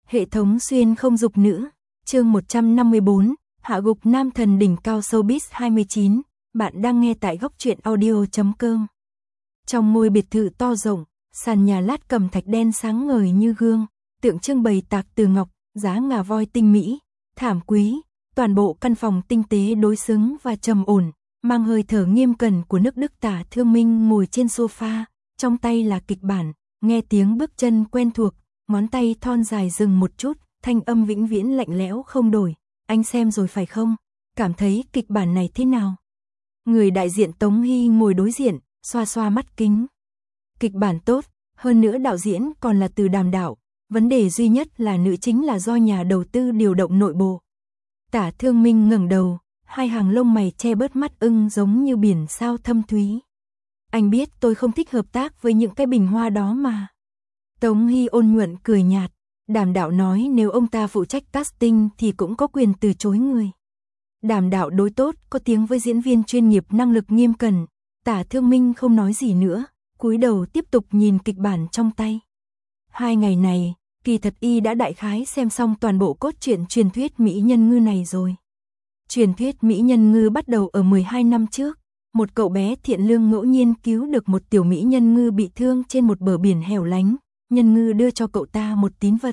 Hệ thống xuyên không dục nữ, chương 154, hạ gục nam thần đỉnh cao showbiz 29, bạn đang nghe tại góc truyện audio.com. Trong ngôi biệt thự to rộng, sàn nhà lát cẩm thạch đen sáng ngời như gương, tượng trưng bày tạc từ ngọc, giá ngà voi tinh mỹ, thảm quý, toàn bộ căn phòng tinh tế đối xứng và trầm ổn, mang hơi thở nghiêm cẩn của nước Đức. Tả Thương Minh ngồi trên sofa, trong tay là kịch bản, nghe tiếng bước chân quen thuộc, ngón tay thon dài dừng một chút, thanh âm vĩnh viễn lạnh lẽo không đổi. Anh xem rồi phải không? Cảm thấy kịch bản này thế nào? Người đại diện Tống Hy ngồi đối diện, xoa xoa mắt kính. Kịch bản tốt, hơn nữa đạo diễn còn là Từ Đàm đạo. Vấn đề duy nhất là nữ chính là do nhà đầu tư điều động nội bộ. Tả Thương Minh ngẩng đầu, hai hàng lông mày che bớt mắt ưng giống như biển sao thâm thúy. Anh biết tôi không thích hợp tác với những cái bình hoa đó mà. Tống Hy ôn nhuận cười nhạt. Đàm đạo nói nếu ông ta phụ trách casting thì cũng có quyền từ chối người. Đàm đạo đối tốt, có tiếng với diễn viên chuyên nghiệp năng lực nghiêm cẩn. Tả Thương Minh không nói gì nữa, cúi đầu tiếp tục nhìn kịch bản trong tay. 2 ngày này, kỳ thật y đã đại khái xem xong toàn bộ cốt truyện truyền thuyết Mỹ Nhân Ngư này rồi. Truyền thuyết Mỹ Nhân Ngư bắt đầu ở 12 năm trước. Một cậu bé thiện lương ngẫu nhiên cứu được một tiểu Mỹ Nhân Ngư bị thương trên một bờ biển hẻo lánh. Nhân ngư đưa cho cậu ta một tín vật.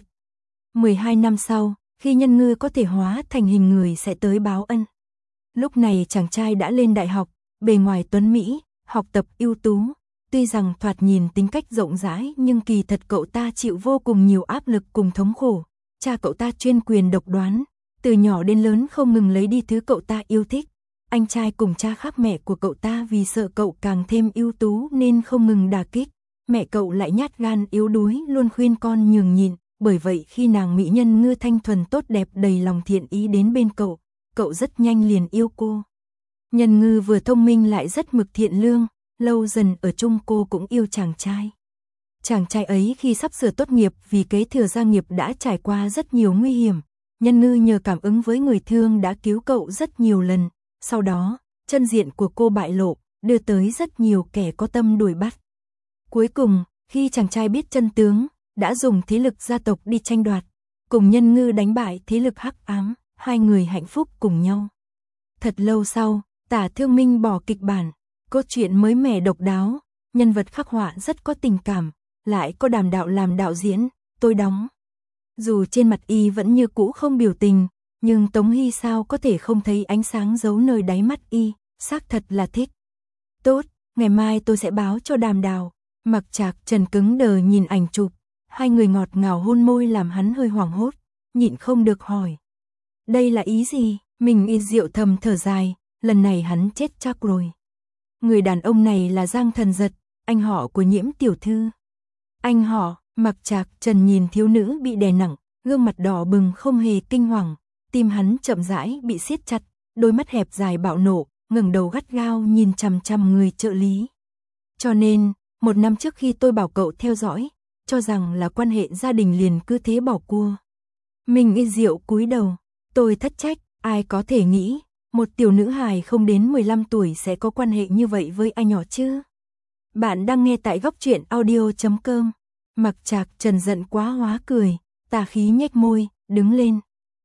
12 năm sau, khi nhân ngư có thể hóa thành hình người sẽ tới báo ân. Lúc này chàng trai đã lên đại học, bề ngoài tuấn Mỹ, học tập ưu tú. Tuy rằng thoạt nhìn tính cách rộng rãi nhưng kỳ thật cậu ta chịu vô cùng nhiều áp lực cùng thống khổ. Cha cậu ta chuyên quyền độc đoán, từ nhỏ đến lớn không ngừng lấy đi thứ cậu ta yêu thích. Anh trai cùng cha khác mẹ của cậu ta vì sợ cậu càng thêm ưu tú nên không ngừng đả kích. Mẹ cậu lại nhát gan yếu đuối luôn khuyên con nhường nhịn, bởi vậy khi nàng Mỹ Nhân Ngư thanh thuần tốt đẹp đầy lòng thiện ý đến bên cậu, cậu rất nhanh liền yêu cô. Nhân Ngư vừa thông minh lại rất mực thiện lương, lâu dần ở chung cô cũng yêu chàng trai. Chàng trai ấy khi sắp sửa tốt nghiệp vì kế thừa gia nghiệp đã trải qua rất nhiều nguy hiểm. Nhân Ngư nhờ cảm ứng với người thương đã cứu cậu rất nhiều lần, sau đó, chân diện của cô bại lộ, đưa tới rất nhiều kẻ có tâm đuổi bắt. Cuối cùng, khi chàng trai biết chân tướng, đã dùng thế lực gia tộc đi tranh đoạt, cùng Nhân Ngư đánh bại thế lực hắc ám, hai người hạnh phúc cùng nhau. Thật lâu sau, Tả Thương Minh bỏ kịch bản, cốt truyện mới mẻ độc đáo, nhân vật khắc họa rất có tình cảm, lại có Đàm đạo làm đạo diễn, tôi đóng. Dù trên mặt y vẫn như cũ không biểu tình, nhưng Tống Hy sao có thể không thấy ánh sáng giấu nơi đáy mắt y, xác thật là thích. Tốt, ngày mai tôi sẽ báo cho Đàm đạo. Mặc Trạc Trần cứng đờ nhìn ảnh chụp, hai người ngọt ngào hôn môi làm hắn hơi hoảng hốt, nhịn không được hỏi. Đây là ý gì? Mình y diệu thầm thở dài, lần này hắn chết chắc rồi. Người đàn ông này là Giang Thần Giật, anh họ của Nhiễm tiểu thư. Anh họ, Mặc Trạc Trần nhìn thiếu nữ bị đè nặng, gương mặt đỏ bừng không hề kinh hoàng, tim hắn chậm rãi bị siết chặt, đôi mắt hẹp dài bạo nộ, ngẩng đầu gắt gao nhìn chằm chằm người trợ lý. Cho nên, 1 năm trước khi tôi bảo cậu theo dõi, cho rằng là quan hệ gia đình liền cứ thế bỏ cua. Mình y diệu cúi đầu, tôi thất trách, ai có thể nghĩ, một tiểu nữ hài không đến 15 tuổi sẽ có quan hệ như vậy với ai nhỏ chứ. Bạn đang nghe tại góc truyện audio.com. Mặc Trạc Trần giận quá hóa cười, tà khí nhếch môi, đứng lên.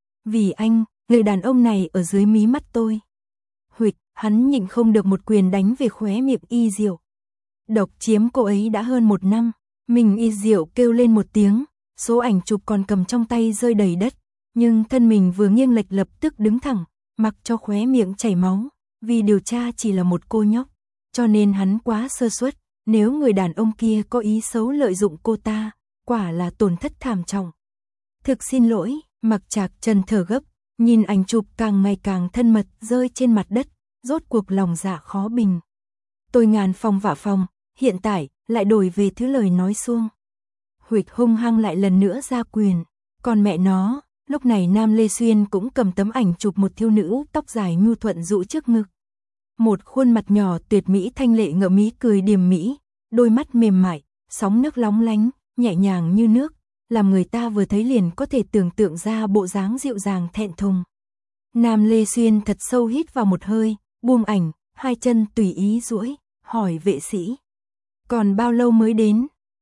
Vì anh, người đàn ông này ở dưới mí mắt tôi. Huỵch, hắn nhịn không được một quyền đánh về khóe miệng y diệu. Độc chiếm cô ấy đã hơn 1 năm, mình y diệu kêu lên một tiếng, số ảnh chụp còn cầm trong tay rơi đầy đất, nhưng thân mình vừa nghiêng lệch lập tức đứng thẳng, mặc cho khóe miệng chảy máu, vì điều tra chỉ là một cô nhóc, cho nên hắn quá sơ suất, nếu người đàn ông kia có ý xấu lợi dụng cô ta, quả là tổn thất thảm trọng. Thực xin lỗi, Mặc Trạc Trần thở gấp, nhìn ảnh chụp càng ngày càng thân mật rơi trên mặt đất, rốt cuộc lòng dạ khó bình. Tôi ngàn phòng vả phòng, hiện tại, lại đổi về thứ lời nói suông. Huỵch hung hăng lại lần nữa ra quyền. Còn mẹ nó, lúc này Nam Lê Xuyên cũng cầm tấm ảnh chụp một thiếu nữ tóc dài nhu thuận rũ trước ngực. Một khuôn mặt nhỏ tuyệt mỹ thanh lệ ngậm mí cười điềm mỹ, đôi mắt mềm mại, sóng nước lóng lánh, nhẹ nhàng như nước, làm người ta vừa thấy liền có thể tưởng tượng ra bộ dáng dịu dàng thẹn thùng. Nam Lê Xuyên thật sâu hít vào một hơi, buông ảnh, hai chân tùy ý duỗi, hỏi vệ sĩ. Còn bao lâu mới đến?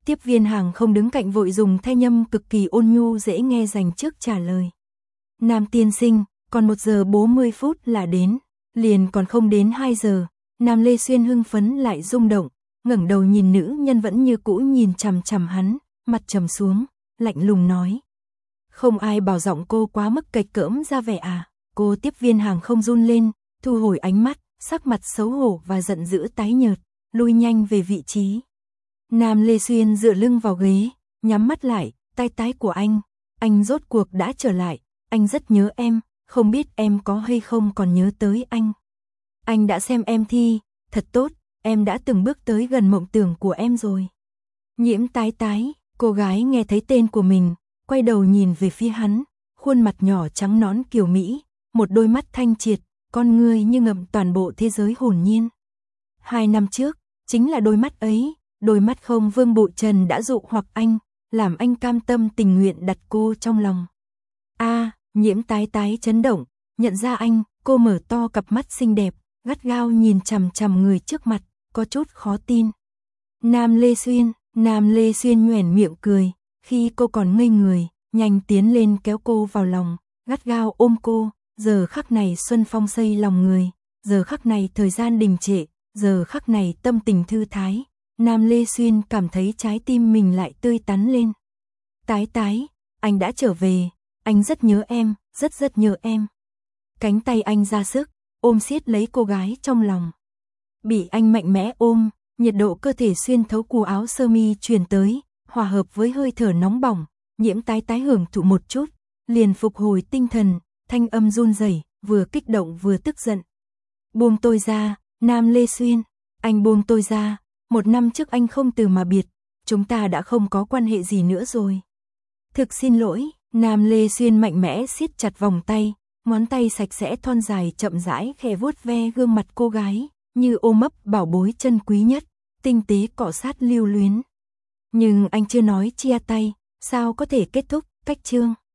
Tiếp viên hàng không đứng cạnh vội dùng thanh âm cực kỳ ôn nhu dễ nghe dành trước trả lời. Nam tiên sinh, còn 1 giờ 40 phút là đến, liền còn không đến 2 giờ. Nam Lê Xuyên hưng phấn lại rung động, ngẩng đầu nhìn nữ nhân vẫn như cũ nhìn chằm chằm hắn, mặt trầm xuống, lạnh lùng nói. Không ai bảo giọng cô quá mức kệch cỡm ra vẻ à? Cô tiếp viên hàng không run lên, thu hồi ánh mắt, sắc mặt xấu hổ và giận dữ tái nhợt, lui nhanh về vị trí. Nam Lê Xuyên dựa lưng vào ghế, nhắm mắt lại, tay tái của anh rốt cuộc đã trở lại, anh rất nhớ em, không biết em có hay không còn nhớ tới anh. Anh đã xem em thi, thật tốt, em đã từng bước tới gần mộng tưởng của em rồi. Nhiễm tái, cô gái nghe thấy tên của mình, quay đầu nhìn về phía hắn, khuôn mặt nhỏ trắng nõn kiều mỹ, một đôi mắt thanh triệt, con ngươi như ngậm toàn bộ thế giới hồn nhiên. 2 năm trước, chính là đôi mắt ấy, đôi mắt không vương bụi trần đã dụ hoặc anh, làm anh cam tâm tình nguyện đặt cô trong lòng. Nhiễm tái chấn động, nhận ra anh, cô mở to cặp mắt xinh đẹp, gắt gao nhìn chằm chằm người trước mặt, có chút khó tin. Nam Lê Xuyên nhoẻn miệng cười, khi cô còn ngây người, nhanh tiến lên kéo cô vào lòng, gắt gao ôm cô, giờ khắc này xuân phong xây lòng người, giờ khắc này thời gian đình trệ, giờ khắc này tâm tình thư thái, Nam Lê Xuyên cảm thấy trái tim mình lại tươi tắn lên. Tái, anh đã trở về, anh rất nhớ em, rất nhớ em. Cánh tay anh ra sức, ôm siết lấy cô gái trong lòng. Bị anh mạnh mẽ ôm, nhiệt độ cơ thể xuyên thấu cổ áo sơ mi truyền tới, hòa hợp với hơi thở nóng bỏng, Nhiễm tái hưởng thụ một chút, liền phục hồi tinh thần, thanh âm run rẩy, vừa kích động vừa tức giận. Buông tôi ra, Nam Lê Xuyên, anh buông tôi ra, 1 năm trước anh không từ mà biệt, chúng ta đã không có quan hệ gì nữa rồi. Thực xin lỗi, Nam Lê Xuyên mạnh mẽ siết chặt vòng tay, ngón tay sạch sẽ thon dài chậm rãi khẽ vuốt ve gương mặt cô gái, như ôm ấp bảo bối chân quý nhất, tinh tế cọ sát lưu luyến. Nhưng anh chưa nói chia tay, sao có thể kết thúc, cách chương.